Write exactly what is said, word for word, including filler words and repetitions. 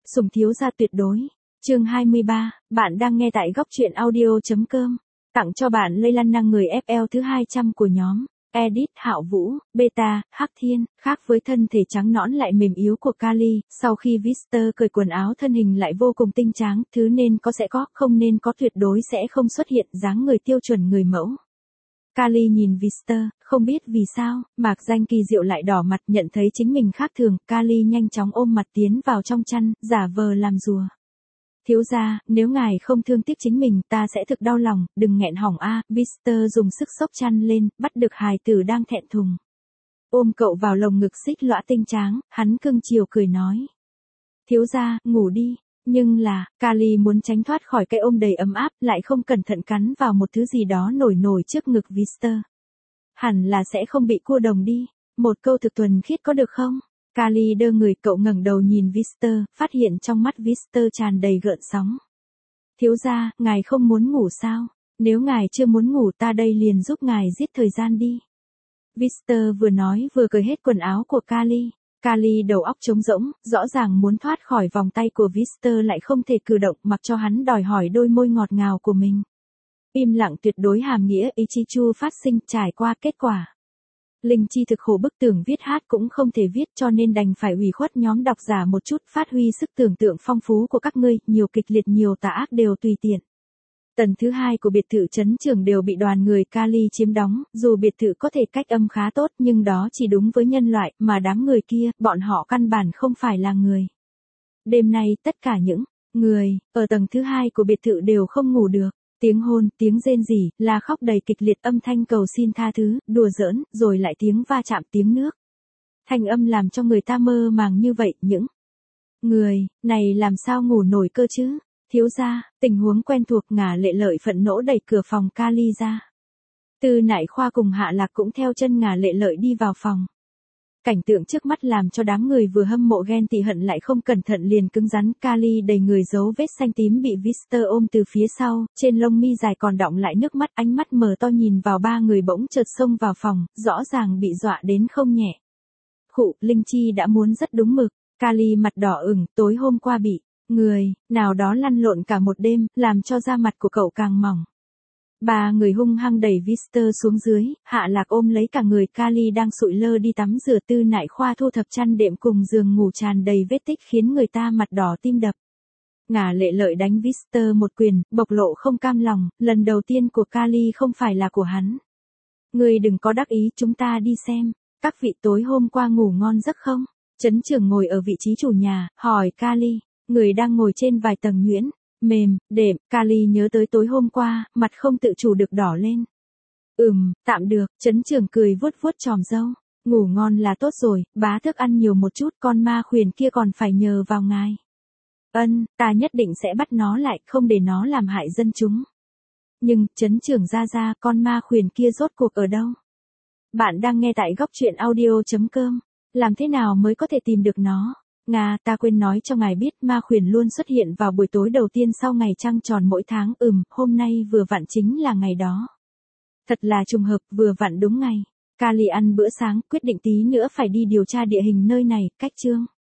Sủng thiếu gia tuyệt đối. Chương hai mươi ba, bạn đang nghe tại góc truyện audio.com. Tặng cho bạn lây lan năng người ép lờ thứ hai trăm của nhóm. Edit Hạo Vũ, Beta, Hắc Thiên, khác với thân thể trắng nõn lại mềm yếu của Kali, sau khi Victor cởi quần áo thân hình lại vô cùng tinh tráng, thứ nên có sẽ có, không nên có tuyệt đối sẽ không xuất hiện, dáng người tiêu chuẩn người mẫu. Kali nhìn Victor, không biết vì sao, mạc danh kỳ diệu lại đỏ mặt, nhận thấy chính mình khác thường, Kali nhanh chóng ôm mặt tiến vào trong chăn, giả vờ làm rùa. Thiếu gia, nếu ngài không thương tiếc chính mình, ta sẽ thực đau lòng, đừng nghẹn hỏng a. Victor dùng sức xốc chăn lên, bắt được hài tử đang thẹn thùng. Ôm cậu vào lồng ngực xích lõa tinh tráng, hắn cưng chiều cười nói. Thiếu gia, ngủ đi. Nhưng là, Kali muốn tránh thoát khỏi cái ôm đầy ấm áp, lại không cẩn thận cắn vào một thứ gì đó nổi nổi trước ngực Victor. Hẳn là sẽ không bị cua đồng đi. Một câu thực thuần khiết có được không? Kali đơ người, cậu ngẩng đầu nhìn Victor, phát hiện trong mắt Victor tràn đầy gợn sóng. Thiếu gia, ngài không muốn ngủ sao? Nếu ngài chưa muốn ngủ ta đây liền giúp ngài giết thời gian đi. Victor vừa nói vừa cởi hết quần áo của Kali. Kali đầu óc trống rỗng, rõ ràng muốn thoát khỏi vòng tay của Victor lại không thể cử động, mặc cho hắn đòi hỏi đôi môi ngọt ngào của mình. Im lặng tuyệt đối hàm nghĩa Ichichu phát sinh, trải qua kết quả. Linh Chi thực khổ bức tưởng viết hát cũng không thể viết, cho nên đành phải ủy khuất nhóm độc giả một chút, phát huy sức tưởng tượng phong phú của các ngươi, nhiều kịch liệt nhiều tà ác đều tùy tiện. Tầng thứ hai của biệt thự trấn trưởng đều bị đoàn người Kali chiếm đóng, dù biệt thự có thể cách âm khá tốt nhưng đó chỉ đúng với nhân loại, mà đám người kia, bọn họ căn bản không phải là người. Đêm nay tất cả những người ở tầng thứ hai của biệt thự đều không ngủ được. Tiếng hôn, tiếng rên rỉ, la khóc đầy kịch liệt, âm thanh cầu xin tha thứ, đùa giỡn, rồi lại tiếng va chạm, tiếng nước. Thanh âm làm cho người ta mơ màng như vậy, những người này làm sao ngủ nổi cơ chứ? Thiếu gia, tình huống quen thuộc. Ngả Lệ Lợi phẫn nộ đẩy cửa phòng Kali ra. Tư Nại Khoa cùng Hạ Lạc cũng theo chân Ngả Lệ Lợi đi vào phòng. Cảnh tượng trước mắt làm cho đám người vừa hâm mộ ghen tị hận lại không cẩn thận liền cứng rắn. Kali đầy người dấu vết xanh tím bị Victor ôm từ phía sau, trên lông mi dài còn đọng lại nước mắt, ánh mắt mờ to nhìn vào ba người bỗng chợt xông vào phòng, rõ ràng bị dọa đến không nhẹ. Khụ, Linh Chi đã muốn rất đúng mực. Kali mặt đỏ ửng, tối hôm qua bị người nào đó lăn lộn cả một đêm, làm cho da mặt của cậu càng mỏng. Ba người hung hăng đẩy Victor xuống dưới, Hạ Lạc ôm lấy cả người Kali đang sụi lơ đi tắm rửa. Tư Nại Khoa thu thập chăn đệm cùng giường ngủ tràn đầy vết tích khiến người ta mặt đỏ tim đập. Ngả Lệ Lợi đánh Victor một quyền, bộc lộ không cam lòng, lần đầu tiên của Kali không phải là của hắn. Người đừng có đắc ý, chúng ta đi xem, các vị tối hôm qua ngủ ngon giấc không? Trấn trưởng ngồi ở vị trí chủ nhà, hỏi Kali, người đang ngồi trên vài tầng nhuyễn. Mềm, đệm, Kali nhớ tới tối hôm qua, mặt không tự chủ được đỏ lên. Ừm, tạm được, trấn trưởng cười vuốt vuốt chòm râu. Ngủ ngon là tốt rồi, bá thức ăn nhiều một chút, con ma khuyển kia còn phải nhờ vào ngài. Ân, ta nhất định sẽ bắt nó lại, không để nó làm hại dân chúng. Nhưng, trấn trưởng ra ra, con ma khuyển kia rốt cuộc ở đâu? Bạn đang nghe tại góc truyện audio.com. Làm thế nào mới có thể tìm được nó? Nga, ta quên nói cho ngài biết, ma khuyển luôn xuất hiện vào buổi tối đầu tiên sau ngày trăng tròn mỗi tháng. Ừm, hôm nay vừa vặn chính là ngày đó. Thật là trùng hợp, vừa vặn đúng ngày. Kali ăn bữa sáng, quyết định tí nữa phải đi điều tra địa hình nơi này, cách chương.